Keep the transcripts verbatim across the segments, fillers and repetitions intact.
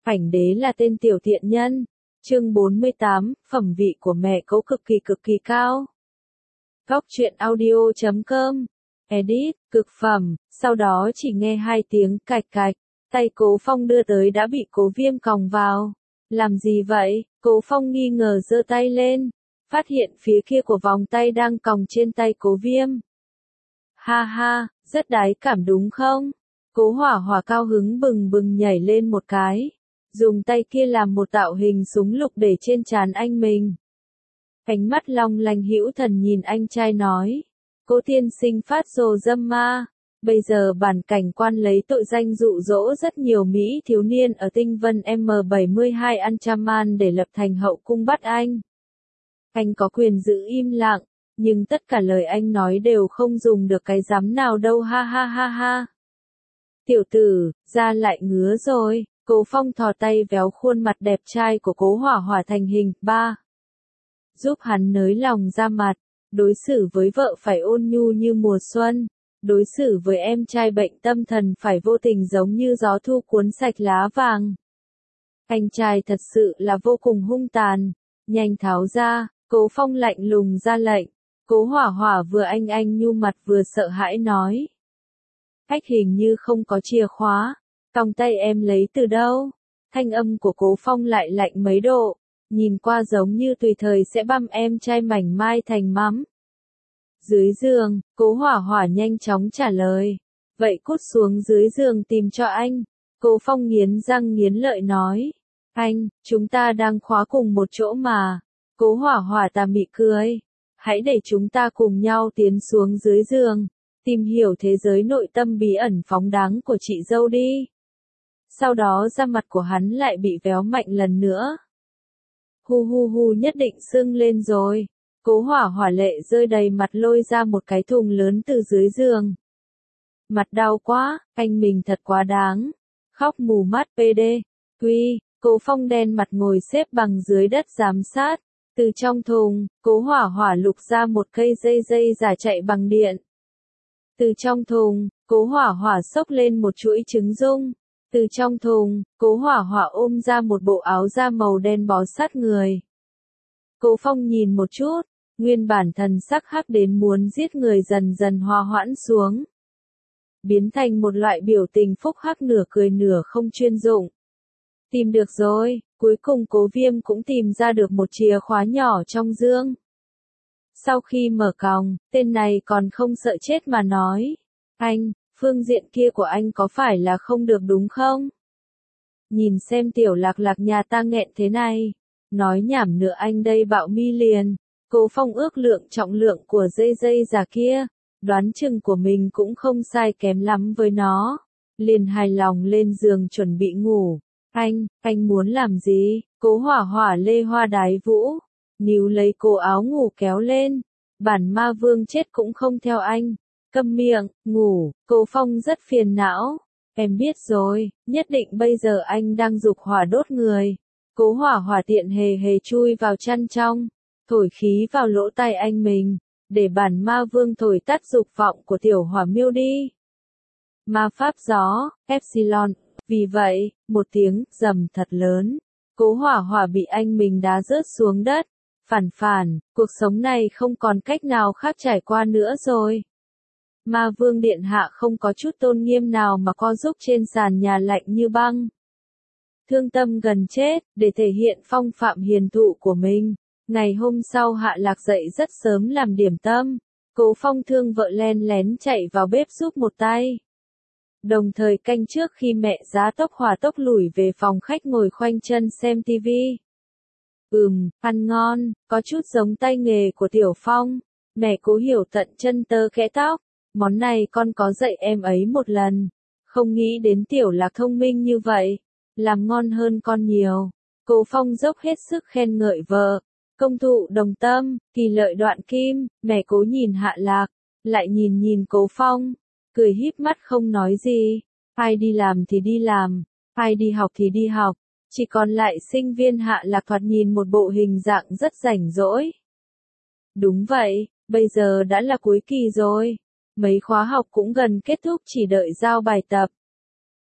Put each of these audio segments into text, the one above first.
Ảnh đế là tên tiểu thiện nhân. Chương bốn mươi tám, phẩm vị của mẹ Cố cực kỳ cực kỳ cao. Góc truyện audio chấm com. Edit, cực phẩm, sau đó chỉ nghe hai tiếng cạch cạch, tay Cố Phong đưa tới đã bị Cố Viêm còng vào. Làm gì vậy? Cố Phong nghi ngờ giơ tay lên, phát hiện phía kia của vòng tay đang còng trên tay Cố Viêm. Ha ha, rất đái cảm đúng không? Cố Hỏa Hỏa cao hứng bừng bừng nhảy lên một cái, dùng tay kia làm một tạo hình súng lục để trên trán anh mình. Ánh mắt long lanh hữu thần nhìn anh trai nói, Cố tiên sinh phát rồ dâm ma, bây giờ bản cảnh quan lấy tội danh dụ dỗ rất nhiều Mỹ thiếu niên ở tinh vân M bảy mươi hai Anchaman để lập thành hậu cung bắt anh. Anh có quyền giữ im lặng, nhưng tất cả lời anh nói đều không dùng được cái dám nào đâu ha ha ha ha. Tiểu tử, da lại ngứa rồi. Cố Phong thò tay véo khuôn mặt đẹp trai của Cố Hỏa Hỏa thành hình ba. Giúp hắn nới lòng ra mặt, đối xử với vợ phải ôn nhu như mùa xuân, đối xử với em trai bệnh tâm thần phải vô tình giống như gió thu cuốn sạch lá vàng. Anh trai thật sự là vô cùng hung tàn, nhanh tháo ra, Cố Phong lạnh lùng ra lệnh. Cố Hỏa Hỏa vừa anh anh nhu mặt vừa sợ hãi nói. Khách hình như không có chìa khóa. Còng tay em lấy từ đâu? Thanh âm của Cố Phong lại lạnh mấy độ, nhìn qua giống như tùy thời sẽ băm em trai mảnh mai thành mắm. Dưới giường, Cố Hỏa Hỏa nhanh chóng trả lời. Vậy cút xuống dưới giường tìm cho anh. Cố Phong nghiến răng nghiến lợi nói. Anh, chúng ta đang khóa cùng một chỗ mà. Cố Hỏa Hỏa tà mị cười. Hãy để chúng ta cùng nhau tiến xuống dưới giường, tìm hiểu thế giới nội tâm bí ẩn phóng đáng của chị dâu đi. Sau đó da mặt của hắn lại bị véo mạnh lần nữa. Hu hu hu nhất định sưng lên rồi. Cố Hỏa Hỏa lệ rơi đầy mặt lôi ra một cái thùng lớn từ dưới giường. Mặt đau quá, anh mình thật quá đáng. Khóc mù mắt pê đê. Quy, Cố Phong đen mặt ngồi xếp bằng dưới đất giám sát. Từ trong thùng, Cố Hỏa Hỏa lục ra một cây dây dây giả chạy bằng điện. Từ trong thùng, Cố Hỏa Hỏa xốc lên một chuỗi trứng dung. Từ trong thùng, Cố Hỏa Hỏa ôm ra một bộ áo da màu đen bó sát người. Cố Phong nhìn một chút, nguyên bản thần sắc hắc đến muốn giết người dần dần hòa hoãn xuống, biến thành một loại biểu tình phúc hắc nửa cười nửa không chuyên dụng. Tìm được rồi, cuối cùng Cố Viêm cũng tìm ra được một chìa khóa nhỏ trong dương. Sau khi mở còng, tên này còn không sợ chết mà nói, anh, phương diện kia của anh có phải là không được đúng không? Nhìn xem tiểu lạc lạc nhà ta nghẹn thế này, nói nhảm nữa anh đây bạo mi liền. Cố Phong ước lượng trọng lượng của dây dây già kia, đoán chừng của mình cũng không sai kém lắm với nó, liền hài lòng lên giường chuẩn bị ngủ. Anh, anh muốn làm gì? Cố Hỏa Hỏa lê hoa đái vũ, níu lấy cổ áo ngủ kéo lên. Bản ma vương chết cũng không theo anh. Câm miệng, ngủ. Cố Phong rất phiền não. Em biết rồi, nhất định bây giờ anh đang dục hỏa đốt người. Cố Hỏa Hỏa tiện hề hề chui vào chăn trong, thổi khí vào lỗ tai anh mình, để bản ma vương thổi tắt dục vọng của tiểu hỏa miêu đi. Ma pháp gió, Epsilon. Vì vậy, một tiếng rầm thật lớn, Cố Hỏa Hỏa bị anh mình đá rớt xuống đất. Phản phản, cuộc sống này không còn cách nào khác trải qua nữa rồi. Ma vương điện hạ không có chút tôn nghiêm nào mà co giúp trên sàn nhà lạnh như băng. Thương tâm gần chết, để thể hiện phong phạm hiền thụ của mình. Ngày hôm sau Hạ Lạc dậy rất sớm làm điểm tâm. Cố Phong thương vợ len lén chạy vào bếp giúp một tay. Đồng thời canh trước khi mẹ giá tốc hỏa tốc lủi về phòng khách ngồi khoanh chân xem tivi. Ừm, ăn ngon, có chút giống tay nghề của Tiểu Phong. Mẹ Cố hiểu tận chân tơ khẽ tóc. Món này con có dạy em ấy một lần. Không nghĩ đến Tiểu Lạc thông minh như vậy. Làm ngon hơn con nhiều. Cố Phong dốc hết sức khen ngợi vợ. Công thụ đồng tâm, kỳ lợi đoạn kim. Mẹ Cố nhìn Hạ Lạc, lại nhìn nhìn Cố Phong, cười híp mắt không nói gì. Ai đi làm thì đi làm, ai đi học thì đi học. Chỉ còn lại sinh viên Hạ Lạc thoạt nhìn một bộ hình dạng rất rảnh rỗi. Đúng vậy, bây giờ đã là cuối kỳ rồi. Mấy khóa học cũng gần kết thúc chỉ đợi giao bài tập.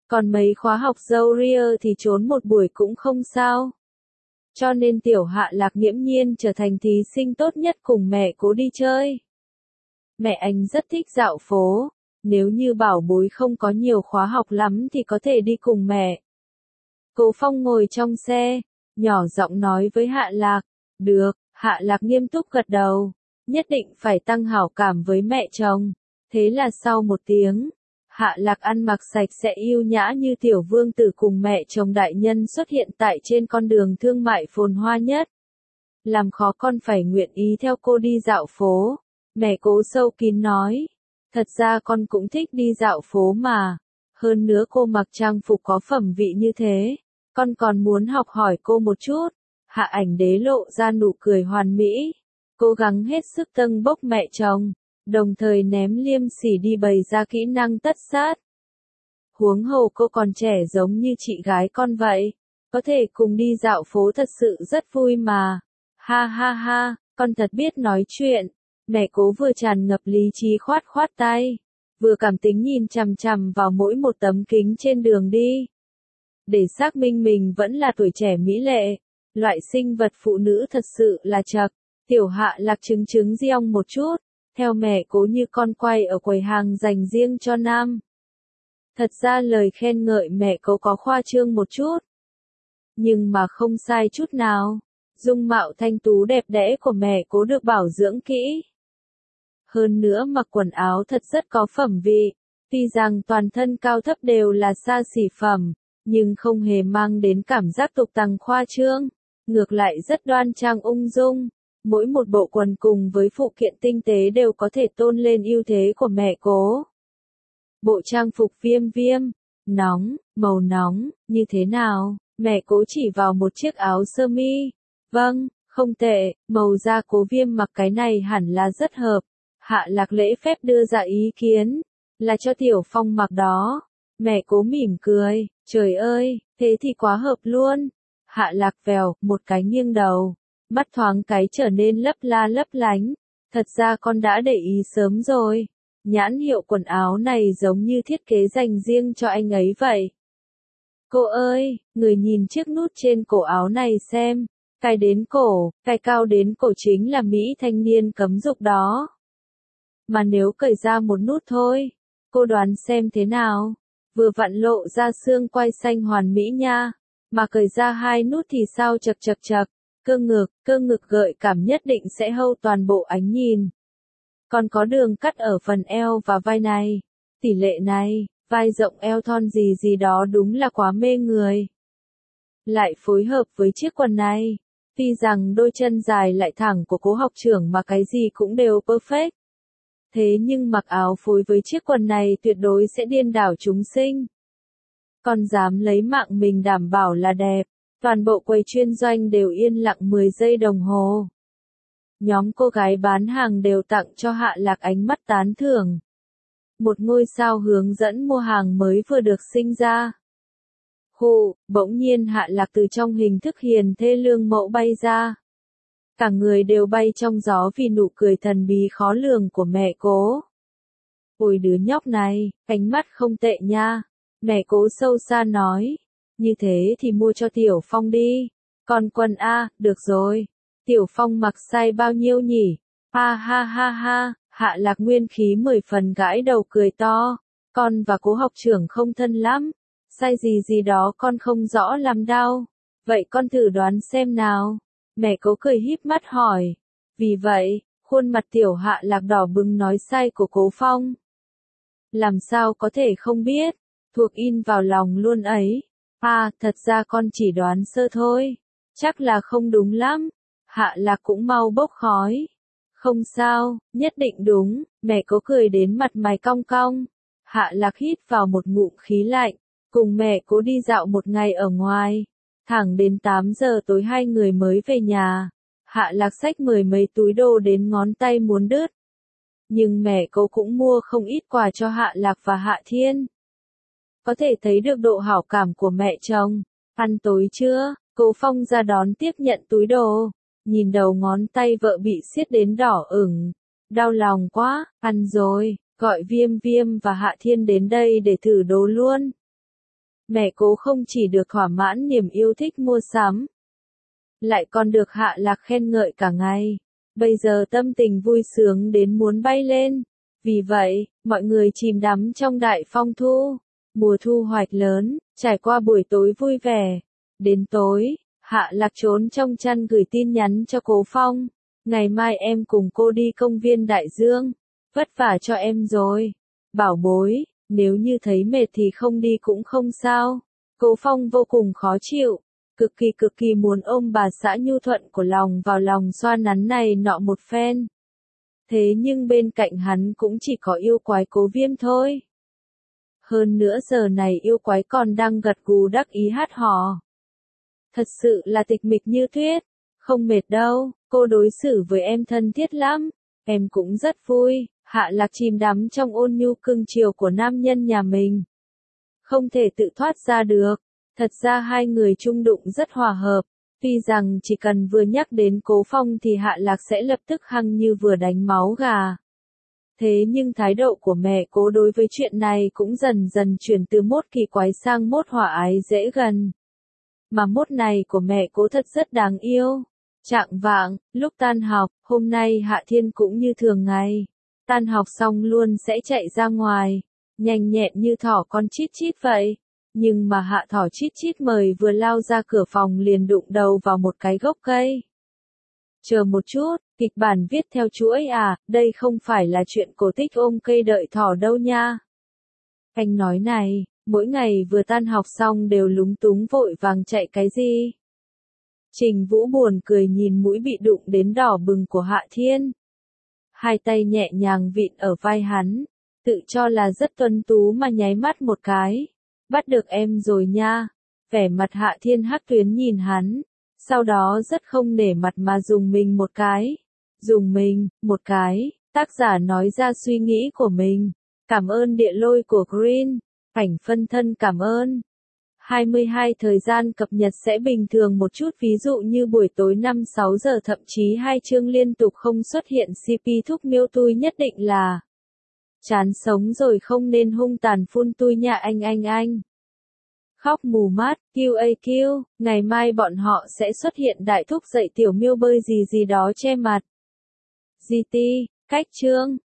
Còn mấy khóa học dâu ria thì trốn một buổi cũng không sao. Cho nên tiểu Hạ Lạc nghiễm nhiên trở thành thí sinh tốt nhất cùng mẹ Cố đi chơi. Mẹ anh rất thích dạo phố, nếu như bảo bối không có nhiều khóa học lắm thì có thể đi cùng mẹ. Cố Phong ngồi trong xe, nhỏ giọng nói với Hạ Lạc, được, Hạ Lạc nghiêm túc gật đầu, nhất định phải tăng hảo cảm với mẹ chồng. Thế là sau một tiếng, Hạ Lạc ăn mặc sạch sẽ yêu nhã như tiểu vương tử cùng mẹ chồng đại nhân xuất hiện tại trên con đường thương mại phồn hoa nhất. Làm khó con phải nguyện ý theo cô đi dạo phố, mẹ Cố sâu kín nói. Thật ra con cũng thích đi dạo phố mà, hơn nữa cô mặc trang phục có phẩm vị như thế, con còn muốn học hỏi cô một chút. Hạ Ảnh Đế lộ ra nụ cười hoàn mỹ, cố gắng hết sức tâng bốc mẹ chồng, đồng thời ném liêm sỉ đi bày ra kỹ năng tất sát. Huống hồ cô còn trẻ giống như chị gái con vậy, có thể cùng đi dạo phố thật sự rất vui mà. Ha ha ha, con thật biết nói chuyện. Mẹ Cố vừa tràn ngập lý trí khoát khoát tay, vừa cảm tính nhìn chằm chằm vào mỗi một tấm kính trên đường đi. Để xác minh mình vẫn là tuổi trẻ mỹ lệ, loại sinh vật phụ nữ thật sự là chật. Tiểu Hạ Lạc trứng trứng giong một chút, theo mẹ Cố như con quay ở quầy hàng dành riêng cho nam. Thật ra lời khen ngợi mẹ Cố có khoa trương một chút, nhưng mà không sai chút nào. Dung mạo thanh tú đẹp đẽ của mẹ Cố được bảo dưỡng kỹ. Hơn nữa mặc quần áo thật rất có phẩm vị, tuy rằng toàn thân cao thấp đều là xa xỉ phẩm, nhưng không hề mang đến cảm giác tục tằng khoa trương, ngược lại rất đoan trang ung dung. Mỗi một bộ quần cùng với phụ kiện tinh tế đều có thể tôn lên ưu thế của mẹ Cố. Bộ trang phục viêm viêm, nóng, màu nóng, như thế nào? Mẹ Cố chỉ vào một chiếc áo sơ mi. Vâng, không tệ, màu da Cố Viêm mặc cái này hẳn là rất hợp. Hạ Lạc lễ phép đưa ra ý kiến, là cho Tiểu Phong mặc đó. Mẹ Cố mỉm cười, trời ơi, thế thì quá hợp luôn. Hạ Lạc vèo, một cái nghiêng đầu, mắt thoáng cái trở nên lấp la lấp lánh. Thật ra con đã để ý sớm rồi, nhãn hiệu quần áo này giống như thiết kế dành riêng cho anh ấy vậy. Cô ơi, người nhìn chiếc nút trên cổ áo này xem, cài đến cổ, cài cao đến cổ chính là Mỹ thanh niên cấm dục đó. Mà nếu cởi ra một nút thôi, cô đoán xem thế nào, vừa vặn lộ ra xương quai xanh hoàn mỹ nha, mà cởi ra hai nút thì sao chật chật chật, cơ ngực, cơ ngực gợi cảm nhất định sẽ hâu toàn bộ ánh nhìn. Còn có đường cắt ở phần eo và vai này, tỷ lệ này, vai rộng eo thon gì gì đó đúng là quá mê người. Lại phối hợp với chiếc quần này, tuy rằng đôi chân dài lại thẳng của Cố học trưởng mà cái gì cũng đều perfect. Thế nhưng mặc áo phối với chiếc quần này tuyệt đối sẽ điên đảo chúng sinh. Còn dám lấy mạng mình đảm bảo là đẹp, toàn bộ quầy chuyên doanh đều yên lặng mười giây đồng hồ. Nhóm cô gái bán hàng đều tặng cho Hạ Lạc ánh mắt tán thưởng. Một ngôi sao hướng dẫn mua hàng mới vừa được sinh ra. Hù, bỗng nhiên Hạ Lạc từ trong hình thức hiền thê lương mẫu bay ra. Cả người đều bay trong gió vì nụ cười thần bí khó lường của mẹ Cố. Ôi đứa nhóc này, ánh mắt không tệ nha. Mẹ Cố sâu xa nói. Như thế thì mua cho Tiểu Phong đi. Còn quần A, được rồi. Tiểu Phong mặc size bao nhiêu nhỉ? Ha ha ha ha, Hạ Lạc nguyên khí mười phần gãi đầu cười to. Con và Cố học trưởng không thân lắm. Size gì gì đó con không rõ lắm đâu. Vậy con thử đoán xem nào. Mẹ Cố cười híp mắt hỏi. Vì vậy, khuôn mặt Tiểu Hạ Lạc đỏ bừng nói sai của Cố Phong. Làm sao có thể không biết, thuộc in vào lòng luôn ấy. À, thật ra con chỉ đoán sơ thôi. Chắc là không đúng lắm. Hạ Lạc cũng mau bốc khói. Không sao, nhất định đúng. Mẹ Cố cười đến mặt mày cong cong. Hạ Lạc hít vào một ngụm khí lạnh. Cùng mẹ Cố đi dạo một ngày ở ngoài. Thẳng đến tám giờ tối hai người mới về nhà. Hạ Lạc xách mười mấy túi đồ đến ngón tay muốn đứt. Nhưng mẹ Cố cũng mua không ít quà cho Hạ Lạc và Hạ Thiên. Có thể thấy được độ hảo cảm của mẹ chồng. Ăn tối chưa? Cố Phong ra đón tiếp nhận túi đồ. Nhìn đầu ngón tay vợ bị siết đến đỏ ửng. Đau lòng quá, ăn rồi, gọi Viêm Viêm và Hạ Thiên đến đây để thử đồ luôn. Mẹ Cố không chỉ được thỏa mãn niềm yêu thích mua sắm, lại còn được Hạ Lạc khen ngợi cả ngày. Bây giờ tâm tình vui sướng đến muốn bay lên. Vì vậy, mọi người chìm đắm trong đại phong thu, mùa thu hoạch lớn, trải qua buổi tối vui vẻ. Đến tối, Hạ Lạc trốn trong chăn gửi tin nhắn cho Cố Phong. Ngày mai em cùng cô đi công viên Đại Dương. Vất vả cho em rồi. Bảo bối, nếu như thấy mệt thì không đi cũng không sao. Cố Phong vô cùng khó chịu. Cực kỳ cực kỳ muốn ôm bà xã nhu thuận của lòng vào lòng xoa nắn này nọ một phen. Thế nhưng bên cạnh hắn cũng chỉ có yêu quái Cố Viêm thôi. Hơn nữa giờ này yêu quái còn đang gật gù đắc ý hát hò. Thật sự là tịch mịch như tuyết. Không mệt đâu, cô đối xử với em thân thiết lắm. Em cũng rất vui. Hạ Lạc chìm đắm trong ôn nhu cưng chiều của nam nhân nhà mình. Không thể tự thoát ra được. Thật ra hai người chung đụng rất hòa hợp. Tuy rằng chỉ cần vừa nhắc đến Cố Phong thì Hạ Lạc sẽ lập tức hăng như vừa đánh máu gà. Thế nhưng thái độ của mẹ Cố đối với chuyện này cũng dần dần chuyển từ mốt kỳ quái sang mốt hòa ái dễ gần. Mà mốt này của mẹ Cố thật rất đáng yêu. Trạng vạng, lúc tan học, hôm nay Hạ Thiên cũng như thường ngày. Tan học xong luôn sẽ chạy ra ngoài, nhanh nhẹn như thỏ con chít chít vậy. Nhưng mà Hạ thỏ chít chít mời vừa lao ra cửa phòng liền đụng đầu vào một cái gốc cây. Chờ một chút, kịch bản viết theo chuỗi à, đây không phải là chuyện cổ tích ôm cây đợi thỏ đâu nha. Anh nói này, mỗi ngày vừa tan học xong đều lúng túng vội vàng chạy cái gì? Trình Vũ buồn cười nhìn mũi bị đụng đến đỏ bừng của Hạ Thiên. Hai tay nhẹ nhàng vịn ở vai hắn, tự cho là rất tuấn tú mà nháy mắt một cái. Bắt được em rồi nha. Vẻ mặt Hạ Thiên hắc tuyến nhìn hắn, sau đó rất không nể mặt mà dùng mình một cái. Dùng mình, một cái, tác giả nói ra suy nghĩ của mình. Cảm ơn địa lôi của Green, ảnh phân thân cảm ơn. hai mươi hai Thời gian cập nhật sẽ bình thường một chút, ví dụ như buổi tối năm sáu giờ thậm chí hai chương liên tục không xuất hiện xê pê thúc miêu tui nhất định là chán sống rồi, không nên hung tàn phun tui nha anh anh anh. Khóc mù mắt, quy a quy, ngày mai bọn họ sẽ xuất hiện đại thúc dạy tiểu miêu bơi gì gì đó che mặt. giê tê, cách chương.